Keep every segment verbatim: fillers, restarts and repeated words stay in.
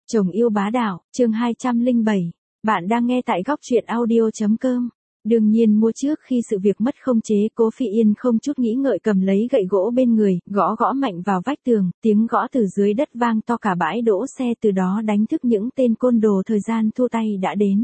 Chồng yêu bá đạo, chương hai trăm lẻ bảy. Bạn đang nghe tại góc truyện audio.com. Đương nhiên mua trước khi sự việc mất không chế, Cố Phi Yên không chút nghĩ ngợi cầm lấy gậy gỗ bên người, gõ gõ mạnh vào vách tường, tiếng gõ từ dưới đất vang to cả bãi đỗ xe, từ đó đánh thức những tên côn đồ thời gian thua tay đã đến.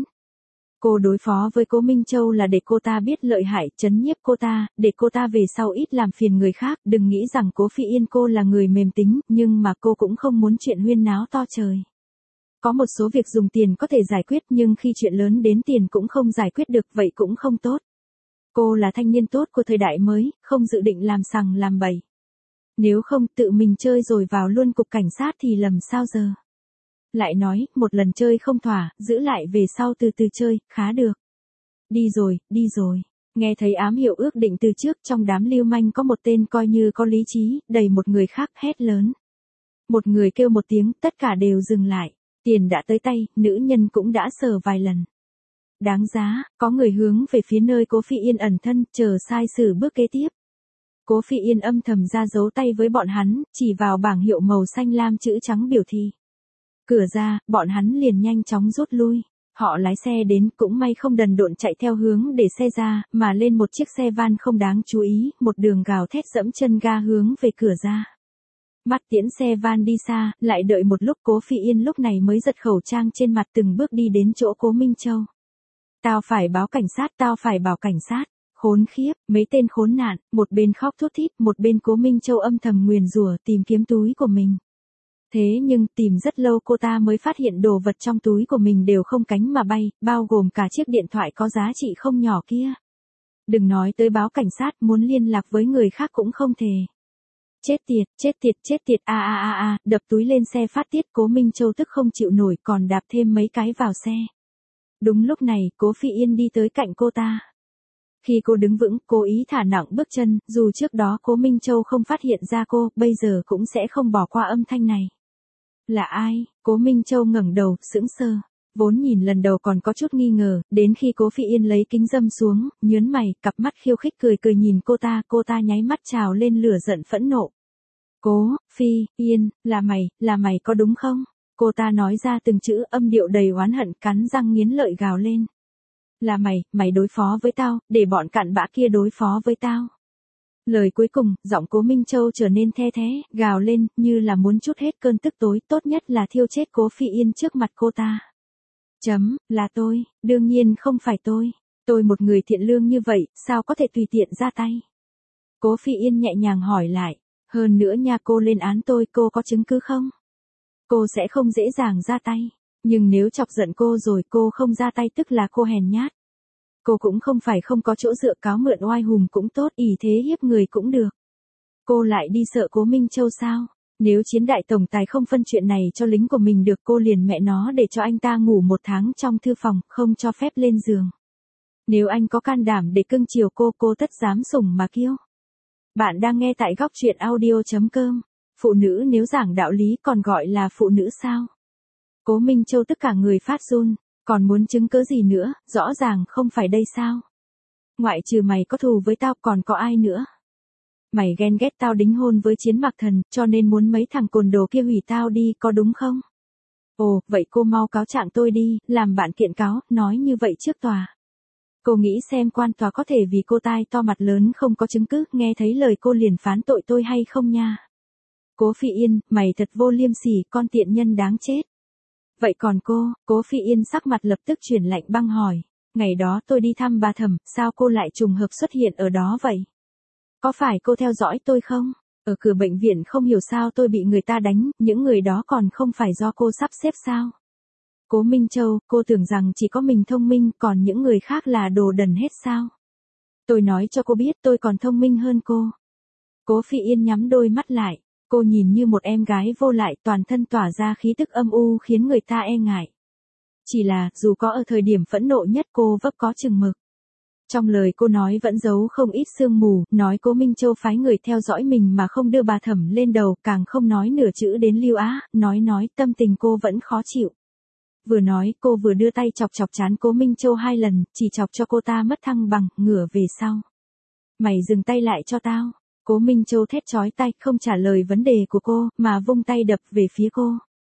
Cô đối phó với Cố Minh Châu là để cô ta biết lợi hại, trấn nhiếp cô ta, để cô ta về sau ít làm phiền người khác, đừng nghĩ rằng Cố Phi Yên cô là người mềm tính, nhưng mà cô cũng không muốn chuyện huyên náo to trời. Có một số việc dùng tiền có thể giải quyết, nhưng khi chuyện lớn đến tiền cũng không giải quyết được, vậy cũng không tốt. Cô là thanh niên tốt của thời đại mới, không dự định làm sằng làm bậy. Nếu không tự mình chơi rồi vào luôn cục cảnh sát thì lầm sao giờ. Lại nói, một lần chơi không thỏa, giữ lại về sau từ từ chơi, khá được. Đi rồi, đi rồi. Nghe thấy ám hiệu ước định từ trước, trong đám lưu manh có một tên coi như có lý trí, đẩy một người khác hét lớn. Một người kêu một tiếng, tất cả đều dừng lại. Tiền đã tới tay, nữ nhân cũng đã sờ vài lần. Đáng giá, có người hướng về phía nơi Cố Phi Yên ẩn thân, chờ sai sử bước kế tiếp. Cố Phi Yên âm thầm ra dấu tay với bọn hắn, chỉ vào bảng hiệu màu xanh lam chữ trắng biểu thị. Cửa ra, bọn hắn liền nhanh chóng rút lui. Họ lái xe đến, cũng may không đần độn chạy theo hướng để xe ra, mà lên một chiếc xe van không đáng chú ý, một đường gào thét dẫm chân ga hướng về cửa ra. Mắt tiễn xe van đi xa, lại đợi một lúc Cố Phi Yên lúc này mới giật khẩu trang trên mặt, từng bước đi đến chỗ Cố Minh Châu. Tao phải báo cảnh sát, tao phải bảo cảnh sát. Khốn khiếp, mấy tên khốn nạn, một bên khóc thút thít, một bên Cố Minh Châu âm thầm nguyền rủa tìm kiếm túi của mình. Thế nhưng tìm rất lâu cô ta mới phát hiện đồ vật trong túi của mình đều không cánh mà bay, bao gồm cả chiếc điện thoại có giá trị không nhỏ kia. Đừng nói tới báo cảnh sát, muốn liên lạc với người khác cũng không thể. Chết tiệt, chết tiệt, chết tiệt, a a a a, đập túi lên xe phát tiết. Cố Minh Châu tức không chịu nổi, còn đạp thêm mấy cái vào xe. Đúng lúc này, Cố Phi Yên đi tới cạnh cô ta. Khi cô đứng vững, cố ý thả nặng bước chân, dù trước đó Cố Minh Châu không phát hiện ra cô, bây giờ cũng sẽ không bỏ qua âm thanh này. Là ai? Cố Minh Châu ngẩng đầu, sững sờ. Vốn nhìn lần đầu còn có chút nghi ngờ, đến khi Cố Phi Yên lấy kính râm xuống, nhớn mày, cặp mắt khiêu khích cười cười nhìn cô ta, cô ta nháy mắt trào lên lửa giận phẫn nộ. Cố, Phi, Yên, là mày, là mày có đúng không? Cô ta nói ra từng chữ, âm điệu đầy oán hận, cắn răng nghiến lợi gào lên. Là mày, mày đối phó với tao, để bọn cặn bã kia đối phó với tao. Lời cuối cùng, giọng Cố Minh Châu trở nên the thé, gào lên, như là muốn trút hết cơn tức tối, tốt nhất là thiêu chết Cố Phi Yên trước mặt cô ta. Chấm, là tôi, đương nhiên không phải tôi. Tôi một người thiện lương như vậy, sao có thể tùy tiện ra tay? Cố Phi Yên nhẹ nhàng hỏi lại. Hơn nữa nha, cô lên án tôi, cô có chứng cứ không? Cô sẽ không dễ dàng ra tay. Nhưng nếu chọc giận cô rồi cô không ra tay tức là cô hèn nhát. Cô cũng không phải không có chỗ dựa, cáo mượn oai hùng cũng tốt, ỷ thế hiếp người cũng được. Cô lại đi sợ Cố Minh Châu sao? Nếu Chiến đại tổng tài không phân chuyện này cho lính của mình được, cô liền mẹ nó để cho anh ta ngủ một tháng trong thư phòng, không cho phép lên giường. Nếu anh có can đảm để cưng chiều cô, cô tất dám sủng mà kiêu. Bạn đang nghe tại góc truyện audio.com. Phụ nữ nếu giảng đạo lý còn gọi là phụ nữ sao? Cố Minh Châu tất cả người phát run, còn muốn chứng cớ gì nữa, rõ ràng không phải đây sao? Ngoại trừ mày có thù với tao còn có ai nữa? Mày ghen ghét tao đính hôn với Chiến Mạc Thần, cho nên muốn mấy thằng côn đồ kia hủy tao đi, có đúng không? Ồ, vậy cô mau cáo trạng tôi đi, làm bạn kiện cáo, nói như vậy trước tòa. Cô nghĩ xem quan tòa có thể vì cô tai to mặt lớn không có chứng cứ, nghe thấy lời cô liền phán tội tôi hay không nha? Cố Phi Yên, mày thật vô liêm sỉ, con tiện nhân đáng chết. Vậy còn cô? Cố Phi Yên sắc mặt lập tức chuyển lạnh băng hỏi. Ngày đó tôi đi thăm bà Thẩm, sao cô lại trùng hợp xuất hiện ở đó vậy? Có phải cô theo dõi tôi không? Ở cửa bệnh viện không hiểu sao tôi bị người ta đánh, những người đó còn không phải do cô sắp xếp sao? Cố Minh Châu, cô tưởng rằng chỉ có mình thông minh, còn những người khác là đồ đần hết sao? Tôi nói cho cô biết tôi còn thông minh hơn cô. Cố Phi Yên nhắm đôi mắt lại. Cô nhìn như một em gái vô lại, toàn thân tỏa ra khí tức âm u khiến người ta e ngại. Chỉ là, dù có ở thời điểm phẫn nộ nhất cô vấp có chừng mực. Trong lời cô nói vẫn giấu không ít sương mù, nói Cố Minh Châu phái người theo dõi mình mà không đưa bà Thẩm lên đầu, càng không nói nửa chữ đến Lưu Á, nói nói tâm tình cô vẫn khó chịu. Vừa nói cô vừa đưa tay chọc chọc trán Cố Minh Châu hai lần, chỉ chọc cho cô ta mất thăng bằng, ngửa về sau. Mày dừng tay lại cho tao. Cố Minh Châu thét chói tai, không trả lời vấn đề của cô, mà vung tay đập về phía cô.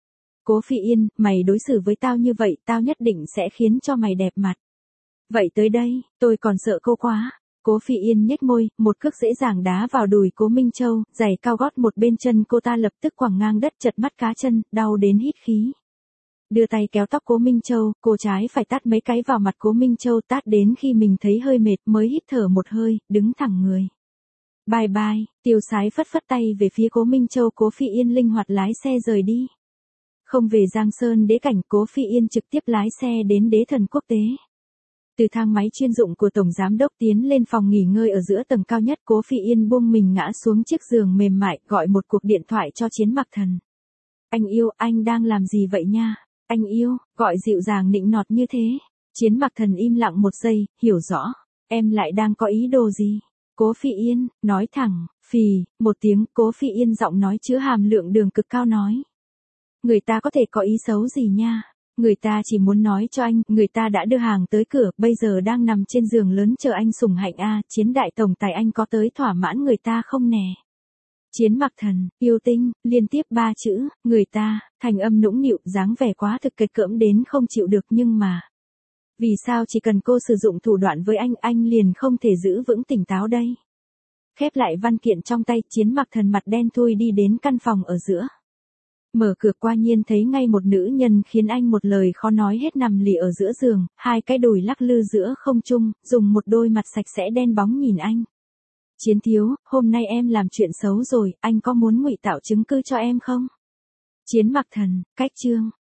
Cố Phi Yên, mày đối xử với tao như vậy, tao nhất định sẽ khiến cho mày đẹp mặt. Vậy tới đây, tôi còn sợ cô quá. Cố Phi Yên nhếch môi, một cước dễ dàng đá vào đùi Cố Minh Châu, giày cao gót một bên chân cô ta lập tức quẳng ngang đất chật mắt cá chân, đau đến hít khí. Đưa tay kéo tóc Cố Minh Châu, cô trái phải tát mấy cái vào mặt Cố Minh Châu, tát đến khi mình thấy hơi mệt mới hít thở một hơi, đứng thẳng người. Bye bye, Tiêu Sái phất phất tay về phía Cố Minh Châu. Cố Phi Yên linh hoạt lái xe rời đi. Không về Giang Sơn đế cảnh, Cố Phi Yên trực tiếp lái xe đến Đế Thần Quốc tế. Từ thang máy chuyên dụng của Tổng Giám Đốc tiến lên phòng nghỉ ngơi ở giữa tầng cao nhất, Cố Phi Yên buông mình ngã xuống chiếc giường mềm mại, gọi một cuộc điện thoại cho Chiến Mặc Thần. Anh yêu, anh đang làm gì vậy nha? Anh yêu, gọi dịu dàng nịnh nọt như thế. Chiến Mặc Thần im lặng một giây, hiểu rõ. Em lại đang có ý đồ gì? Cố Phi Yên, nói thẳng, phì, một tiếng. Cố Phi Yên giọng nói chứa hàm lượng đường cực cao nói. Người ta có thể có ý xấu gì nha? Người ta chỉ muốn nói cho anh, người ta đã đưa hàng tới cửa, bây giờ đang nằm trên giường lớn chờ anh sủng hạnh a. Chiến đại tổng tài, anh có tới thỏa mãn người ta không nè? Chiến Mặc Thần, yêu tinh, liên tiếp ba chữ, người ta, thành âm nũng nịu, dáng vẻ quá thực kịch cỡm đến không chịu được. Nhưng mà, vì sao chỉ cần cô sử dụng thủ đoạn với anh, anh liền không thể giữ vững tỉnh táo đây? Khép lại văn kiện trong tay, Chiến Mặc Thần mặt đen thui đi đến căn phòng ở giữa. Mở cửa qua nhiên thấy ngay một nữ nhân khiến anh một lời khó nói hết nằm lì ở giữa giường, hai cái đùi lắc lư giữa không trung, dùng một đôi mặt sạch sẽ đen bóng nhìn anh. Chiến thiếu, hôm nay em làm chuyện xấu rồi, anh có muốn ngụy tạo chứng cứ cho em không? Chiến Mặc Thần, cách chương.